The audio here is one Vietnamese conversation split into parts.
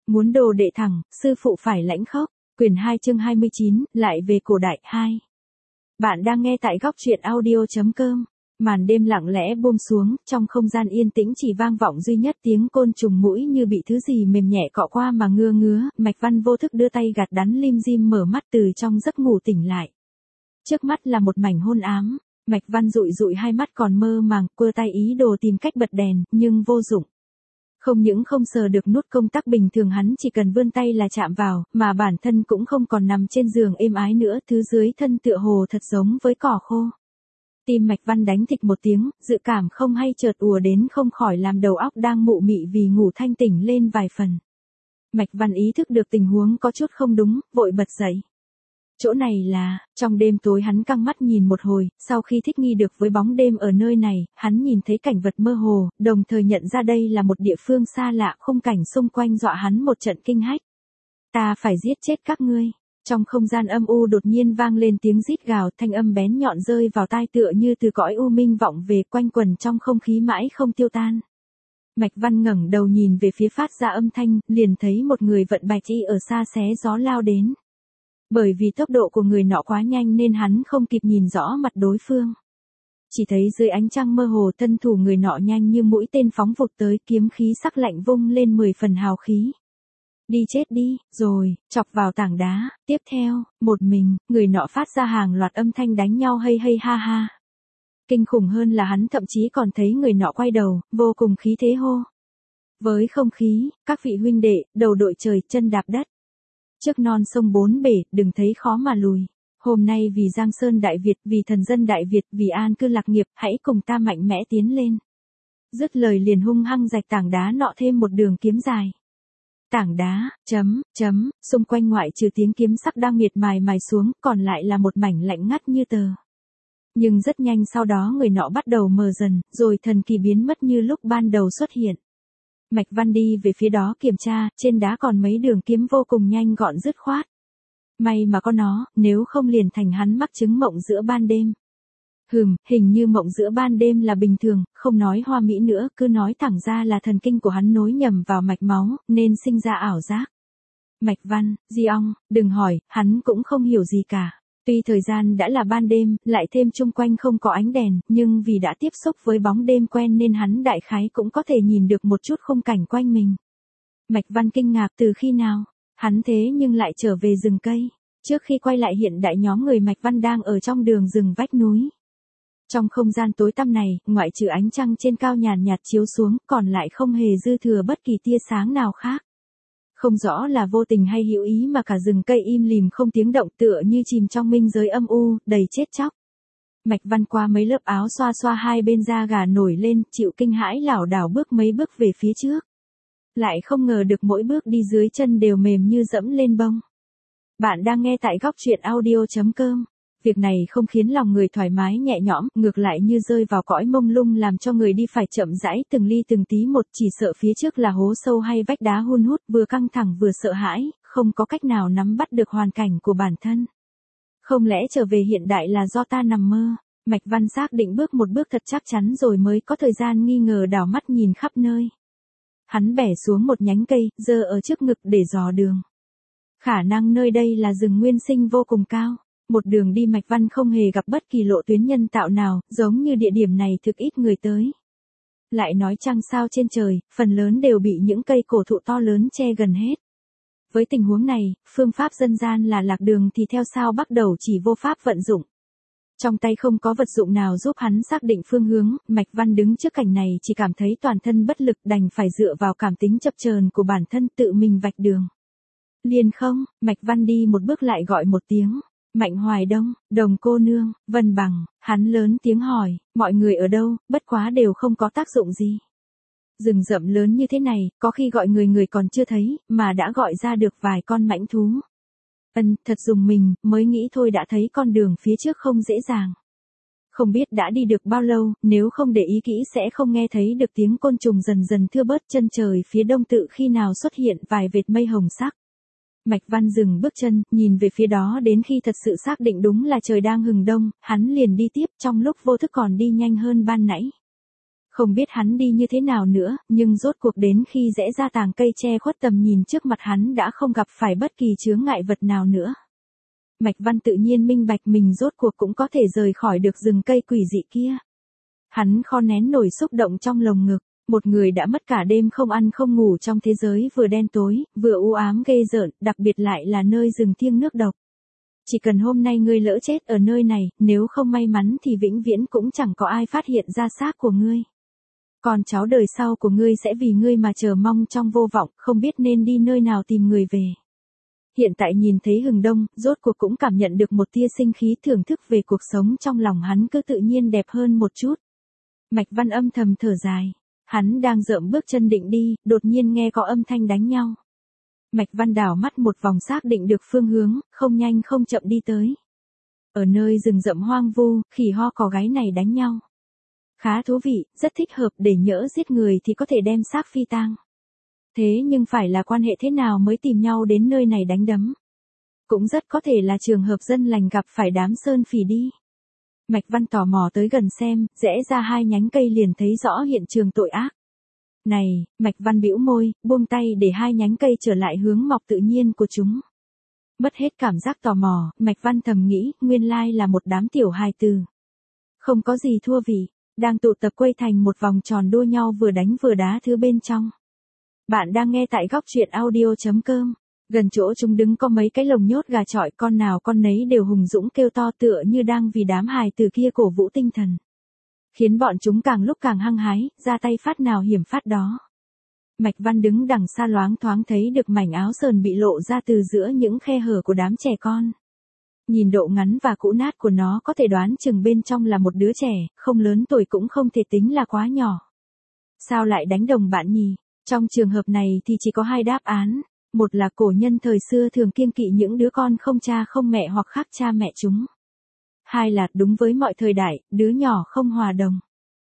Muốn đồ đệ thẳng, sư phụ phải lãnh khốc. Quyển 2 chương 29, lại về cổ đại 2. Bạn đang nghe tại góc truyện audio.com. Màn đêm lặng lẽ buông xuống, trong không gian yên tĩnh chỉ vang vọng duy nhất tiếng côn trùng mũi như bị thứ gì mềm nhẹ cọ qua mà ngứa ngứa. Mạch Văn vô thức đưa tay gạt đắn lim dim, mở mắt từ trong giấc ngủ tỉnh lại. Trước mắt là một mảnh hôn ám. Mạch Văn dụi dụi hai mắt còn mơ màng, quơ tay ý đồ tìm cách bật đèn, nhưng vô dụng. Không những không sờ được nút công tắc bình thường hắn chỉ cần vươn tay là chạm vào, mà bản thân cũng không còn nằm trên giường êm ái nữa, thứ dưới thân tựa hồ thật giống với cỏ khô. Tim Mạch Văn đánh thịch một tiếng, dự cảm không hay chợt ùa đến không khỏi làm đầu óc đang mụ mị vì ngủ thanh tỉnh lên vài phần. Mạch Văn ý thức được tình huống có chút không đúng, vội bật dậy. Chỗ này là, trong đêm tối hắn căng mắt nhìn một hồi, sau khi thích nghi được với bóng đêm ở nơi này, hắn nhìn thấy cảnh vật mơ hồ, đồng thời nhận ra đây là một địa phương xa lạ, khung cảnh xung quanh dọa hắn một trận kinh hách. Ta phải giết chết các ngươi. Trong không gian âm u đột nhiên vang lên tiếng rít gào, thanh âm bén nhọn rơi vào tai tựa như từ cõi u minh vọng về, quanh quẩn trong không khí mãi không tiêu tan. Mạch Văn ngẩng đầu nhìn về phía phát ra âm thanh, liền thấy một người vận bạch y ở xa xé gió lao đến. Bởi vì tốc độ của người nọ quá nhanh nên hắn không kịp nhìn rõ mặt đối phương. Chỉ thấy dưới ánh trăng mơ hồ thân thủ người nọ nhanh như mũi tên phóng vụt tới, kiếm khí sắc lạnh vung lên 10 phần hào khí. Đi chết đi, rồi, chọc vào tảng đá, tiếp theo, một mình, người nọ phát ra hàng loạt âm thanh đánh nhau hay hay ha ha. Kinh khủng hơn là hắn thậm chí còn thấy người nọ quay đầu, vô cùng khí thế hô. Với không khí, các vị huynh đệ, đầu đội trời, chân đạp đất. Trước non sông bốn bể, đừng thấy khó mà lùi. Hôm nay vì Giang Sơn Đại Việt, vì thần dân Đại Việt, vì an cư lạc nghiệp, hãy cùng ta mạnh mẽ tiến lên. Dứt lời liền hung hăng rạch tảng đá nọ thêm một đường kiếm dài. Tảng đá, xung quanh ngoại trừ tiếng kiếm sắc đang miệt mài xuống, còn lại là một mảnh lạnh ngắt như tờ. Nhưng rất nhanh sau đó người nọ bắt đầu mờ dần, rồi thần kỳ biến mất như lúc ban đầu xuất hiện. Mạch Văn đi về phía đó kiểm tra, trên đá còn mấy đường kiếm vô cùng nhanh gọn dứt khoát. May mà có nó, nếu không liền thành hắn mắc chứng mộng giữa ban đêm. Hình như mộng giữa ban đêm là bình thường, không nói hoa mỹ nữa, cứ nói thẳng ra là thần kinh của hắn nối nhầm vào mạch máu, nên sinh ra ảo giác. Mạch Văn, Di ong, đừng hỏi, hắn cũng không hiểu gì cả. Tuy thời gian đã là ban đêm, lại thêm chung quanh không có ánh đèn, nhưng vì đã tiếp xúc với bóng đêm quen nên hắn đại khái cũng có thể nhìn được một chút khung cảnh quanh mình. Mạch Văn kinh ngạc, từ khi nào, hắn thế nhưng lại trở về rừng cây. Trước khi quay lại hiện đại nhóm người Mạch Văn đang ở trong đường rừng vách núi. Trong không gian tối tăm này, ngoại trừ ánh trăng trên cao nhàn nhạt chiếu xuống, còn lại không hề dư thừa bất kỳ tia sáng nào khác. Không rõ là vô tình hay hữu ý mà cả rừng cây im lìm không tiếng động, tựa như chìm trong minh giới âm u, đầy chết chóc. Mạch Văn qua mấy lớp áo xoa xoa hai bên da gà nổi lên, chịu kinh hãi lảo đảo bước mấy bước về phía trước. Lại không ngờ được mỗi bước đi dưới chân đều mềm như dẫm lên bông. Bạn đang nghe tại góc truyện audio.com. Việc này không khiến lòng người thoải mái nhẹ nhõm, ngược lại như rơi vào cõi mông lung, làm cho người đi phải chậm rãi từng ly từng tí một, chỉ sợ phía trước là hố sâu hay vách đá hun hút, vừa căng thẳng vừa sợ hãi, không có cách nào nắm bắt được hoàn cảnh của bản thân. Không lẽ trở về hiện đại là do ta nằm mơ? Mạch Văn xác định bước một bước thật chắc chắn rồi mới có thời gian nghi ngờ đảo mắt nhìn khắp nơi. Hắn bẻ xuống một nhánh cây, giơ ở trước ngực để dò đường. Khả năng nơi đây là rừng nguyên sinh vô cùng cao. Một đường đi Mạch Văn không hề gặp bất kỳ lộ tuyến nhân tạo nào, giống như địa điểm này thực ít người tới. Lại nói trăng sao trên trời, phần lớn đều bị những cây cổ thụ to lớn che gần hết. Với tình huống này, phương pháp dân gian là lạc đường thì theo sao bắt đầu chỉ vô pháp vận dụng. Trong tay không có vật dụng nào giúp hắn xác định phương hướng, Mạch Văn đứng trước cảnh này chỉ cảm thấy toàn thân bất lực, đành phải dựa vào cảm tính chập chờn của bản thân tự mình vạch đường. Liền không, Mạch Văn đi một bước lại gọi một tiếng. Mạnh Hoài Đông, Đồng cô nương, Vân Bằng, hắn lớn tiếng hỏi, mọi người ở đâu, bất quá đều không có tác dụng gì. Rừng rậm lớn như thế này, có khi gọi người còn chưa thấy, mà đã gọi ra được vài con mãnh thú. Thật dùng mình, mới nghĩ thôi đã thấy con đường phía trước không dễ dàng. Không biết đã đi được bao lâu, nếu không để ý kỹ sẽ không nghe thấy được tiếng côn trùng dần dần thưa bớt, chân trời phía đông tự khi nào xuất hiện vài vệt mây hồng sắc. Mạch Văn dừng bước chân, nhìn về phía đó đến khi thật sự xác định đúng là trời đang hừng đông, hắn liền đi tiếp, trong lúc vô thức còn đi nhanh hơn ban nãy. Không biết hắn đi như thế nào nữa, nhưng rốt cuộc đến khi rẽ ra tàng cây che khuất tầm nhìn trước mặt hắn đã không gặp phải bất kỳ chướng ngại vật nào nữa. Mạch Văn tự nhiên minh bạch mình rốt cuộc cũng có thể rời khỏi được rừng cây quỷ dị kia. Hắn kho nén nổi xúc động trong lồng ngực, một người đã mất cả đêm không ăn không ngủ trong thế giới vừa đen tối, vừa u ám ghê rợn, đặc biệt lại là nơi rừng thiêng nước độc. Chỉ cần hôm nay ngươi lỡ chết ở nơi này, nếu không may mắn thì vĩnh viễn cũng chẳng có ai phát hiện ra xác của ngươi. Còn cháu đời sau của ngươi sẽ vì ngươi mà chờ mong trong vô vọng, không biết nên đi nơi nào tìm người về. Hiện tại nhìn thấy Hừng Đông, rốt cuộc cũng cảm nhận được một tia sinh khí thưởng thức về cuộc sống trong lòng hắn cứ tự nhiên đẹp hơn một chút. Mạch Văn âm thầm thở dài. Hắn đang dợm bước chân định đi, đột nhiên nghe có âm thanh đánh nhau. Mạch Văn đảo mắt một vòng xác định được phương hướng, không nhanh không chậm đi tới. Ở nơi rừng rậm hoang vu, khỉ ho cò gáy này đánh nhau. Khá thú vị, rất thích hợp để nhỡ giết người thì có thể đem xác phi tang. Thế nhưng phải là quan hệ thế nào mới tìm nhau đến nơi này đánh đấm? Cũng rất có thể là trường hợp dân lành gặp phải đám sơn phỉ đi. Mạch Văn tò mò tới gần xem, rẽ ra hai nhánh cây liền thấy rõ hiện trường tội ác. Này, Mạch Văn bĩu môi, buông tay để hai nhánh cây trở lại hướng mọc tự nhiên của chúng. Mất hết cảm giác tò mò, Mạch Văn thầm nghĩ, nguyên lai là một đám tiểu hài tử. Không có gì thua vị, đang tụ tập quây thành một vòng tròn đua nhau vừa đánh vừa đá thứ bên trong. Bạn đang nghe tại góc truyện audio.com. Gần chỗ chúng đứng có mấy cái lồng nhốt gà chọi, con nào con nấy đều hùng dũng kêu to tựa như đang vì đám hài từ kia cổ vũ tinh thần. Khiến bọn chúng càng lúc càng hăng hái, ra tay phát nào hiểm phát đó. Mạch Văn đứng đằng xa loáng thoáng thấy được mảnh áo sờn bị lộ ra từ giữa những khe hở của đám trẻ con. Nhìn độ ngắn và cũ nát của nó có thể đoán chừng bên trong là một đứa trẻ, không lớn tuổi cũng không thể tính là quá nhỏ. Sao lại đánh đồng bạn nhỉ? Trong trường hợp này thì chỉ có hai đáp án. Một là cổ nhân thời xưa thường kiêng kỵ những đứa con không cha không mẹ hoặc khác cha mẹ chúng. Hai là đúng với mọi thời đại, đứa nhỏ không hòa đồng.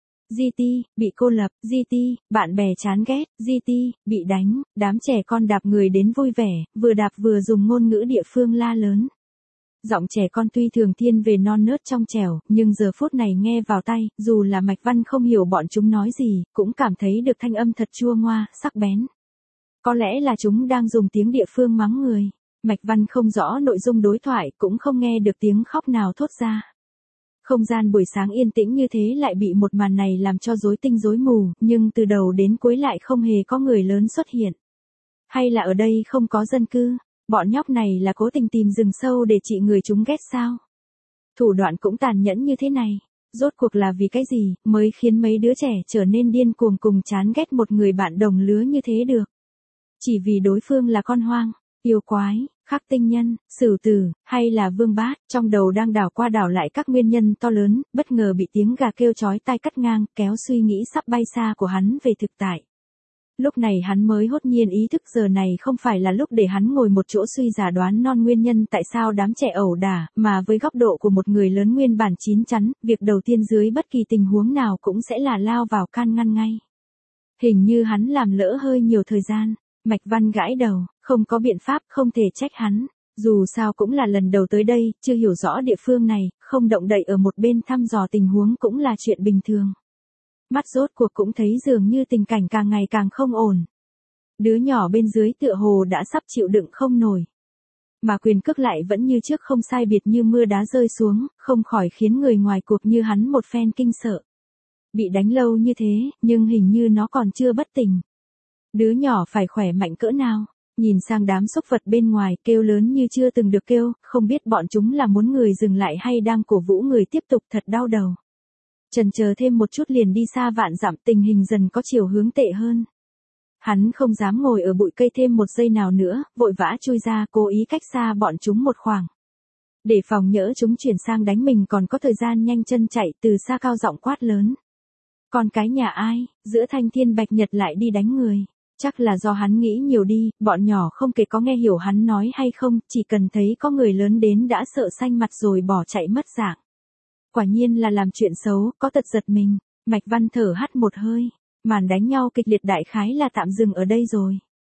GT, bị cô lập, GT, bạn bè chán ghét, GT, bị đánh, đám trẻ con đạp người đến vui vẻ, vừa đạp vừa dùng ngôn ngữ địa phương la lớn. Giọng trẻ con tuy thường thiên về non nớt trong trẻo, nhưng giờ phút này nghe vào tai, dù là Mạch Văn không hiểu bọn chúng nói gì, cũng cảm thấy được thanh âm thật chua ngoa, sắc bén. Có lẽ là chúng đang dùng tiếng địa phương mắng người. Mạch Văn không rõ nội dung đối thoại, cũng không nghe được tiếng khóc nào thốt ra. Không gian buổi sáng yên tĩnh như thế lại bị một màn này làm cho rối tinh rối mù, nhưng từ đầu đến cuối lại không hề có người lớn xuất hiện. Hay là ở đây không có dân cư, bọn nhóc này là cố tình tìm rừng sâu để trị người chúng ghét sao? Thủ đoạn cũng tàn nhẫn như thế này, rốt cuộc là vì cái gì mới khiến mấy đứa trẻ trở nên điên cuồng cùng chán ghét một người bạn đồng lứa như thế được? Chỉ vì đối phương là con hoang, yêu quái, khắc tinh nhân, sửu tử, hay là vương bát, trong đầu đang đảo qua đảo lại các nguyên nhân to lớn, bất ngờ bị tiếng gà kêu chói tai cắt ngang, kéo suy nghĩ sắp bay xa của hắn về thực tại. Lúc này hắn mới hốt nhiên ý thức giờ này không phải là lúc để hắn ngồi một chỗ suy giả đoán non nguyên nhân tại sao đám trẻ ẩu đả, mà với góc độ của một người lớn nguyên bản chín chắn, việc đầu tiên dưới bất kỳ tình huống nào cũng sẽ là lao vào can ngăn ngay. Hình như hắn làm lỡ hơi nhiều thời gian. Mạch Văn gãi đầu, không có biện pháp, không thể trách hắn. Dù sao cũng là lần đầu tới đây, chưa hiểu rõ địa phương này, không động đậy ở một bên thăm dò tình huống cũng là chuyện bình thường. Mắt rốt cuộc cũng thấy dường như tình cảnh càng ngày càng không ổn. Đứa nhỏ bên dưới tựa hồ đã sắp chịu đựng không nổi. Mà quyền cước lại vẫn như trước không sai biệt như mưa đá rơi xuống, không khỏi khiến người ngoài cuộc như hắn một phen kinh sợ. Bị đánh lâu như thế, nhưng hình như nó còn chưa bất tỉnh. Đứa nhỏ phải khỏe mạnh cỡ nào, nhìn sang đám súc vật bên ngoài kêu lớn như chưa từng được kêu, không biết bọn chúng là muốn người dừng lại hay đang cổ vũ người tiếp tục, thật đau đầu. Chần chờ thêm một chút liền đi xa vạn dặm, tình hình dần có chiều hướng tệ hơn. Hắn không dám ngồi ở bụi cây thêm một giây nào nữa, vội vã chui ra, cố ý cách xa bọn chúng một khoảng. Để phòng nhỡ chúng chuyển sang đánh mình còn có thời gian nhanh chân chạy, từ xa cao giọng quát lớn. Con cái nhà ai, giữa thanh thiên bạch nhật lại đi đánh người. Chắc là do hắn nghĩ nhiều đi, bọn nhỏ không kể có nghe hiểu hắn nói hay không, chỉ cần thấy có người lớn đến đã sợ xanh mặt rồi bỏ chạy mất dạng. Quả nhiên là làm chuyện xấu, có tật giật mình. Mạch Văn thở hắt một hơi, màn đánh nhau kịch liệt đại khái là tạm dừng ở đây rồi.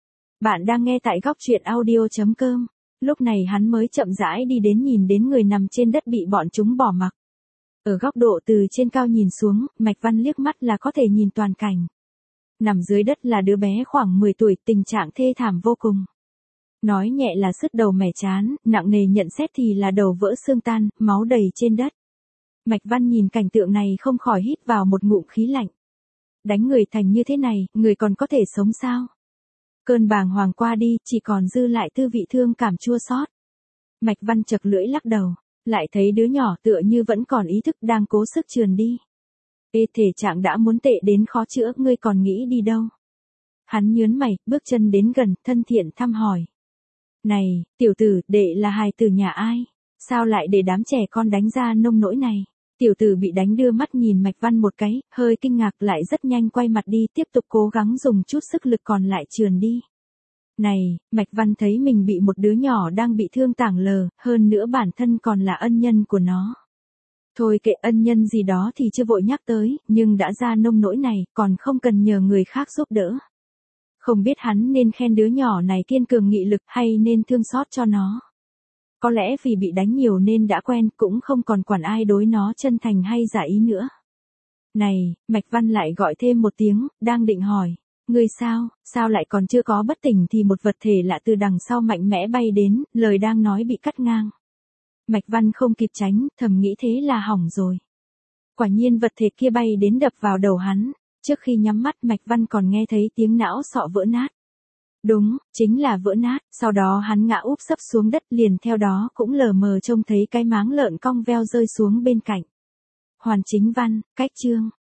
Bạn đang nghe tại góc truyện audio.com. Lúc này hắn mới chậm rãi đi đến nhìn đến người nằm trên đất bị bọn chúng bỏ mặc. Ở góc độ từ trên cao nhìn xuống, Mạch Văn liếc mắt là có thể nhìn toàn cảnh. Nằm dưới đất là đứa bé khoảng 10 tuổi, tình trạng thê thảm vô cùng. Nói nhẹ là sứt đầu mẻ chán, nặng nề nhận xét thì là đầu vỡ xương tan, máu đầy trên đất. Mạch Văn nhìn cảnh tượng này không khỏi hít vào một ngụm khí lạnh. Đánh người thành như thế này, người còn có thể sống sao? Cơn bàng hoàng qua đi, chỉ còn dư lại tư vị thương cảm chua xót. Mạch Văn chật lưỡi lắc đầu, lại thấy đứa nhỏ tựa như vẫn còn ý thức đang cố sức trườn đi. Ê, thể trạng đã muốn tệ đến khó chữa, ngươi còn nghĩ đi đâu? Hắn nhớn mày, bước chân đến gần, thân thiện thăm hỏi. Này, tiểu tử, đệ là hài tử nhà ai? Sao lại để đám trẻ con đánh ra nông nỗi này? Tiểu tử bị đánh đưa mắt nhìn Mạch Văn một cái, hơi kinh ngạc lại rất nhanh quay mặt đi, tiếp tục cố gắng dùng chút sức lực còn lại trườn đi. Này, Mạch Văn thấy mình bị một đứa nhỏ đang bị thương tảng lờ, hơn nữa bản thân còn là ân nhân của nó. Thôi kệ, ân nhân gì đó thì chưa vội nhắc tới, nhưng đã ra nông nỗi này, còn không cần nhờ người khác giúp đỡ. Không biết hắn nên khen đứa nhỏ này kiên cường nghị lực hay nên thương xót cho nó. Có lẽ vì bị đánh nhiều nên đã quen, cũng không còn quản ai đối nó chân thành hay giả ý nữa. Này, Mạch Văn lại gọi thêm một tiếng, đang định hỏi. Ngươi sao lại còn chưa có bất tỉnh thì một vật thể lạ từ đằng sau mạnh mẽ bay đến, lời đang nói bị cắt ngang. Mạch Văn không kịp tránh, thầm nghĩ thế là hỏng rồi. Quả nhiên vật thể kia bay đến đập vào đầu hắn, trước khi nhắm mắt Mạch Văn còn nghe thấy tiếng não sọ vỡ nát. Đúng, chính là vỡ nát, sau đó hắn ngã úp sấp xuống đất, liền theo đó cũng lờ mờ trông thấy cái máng lợn cong veo rơi xuống bên cạnh. Hoàn chính văn, cách chương.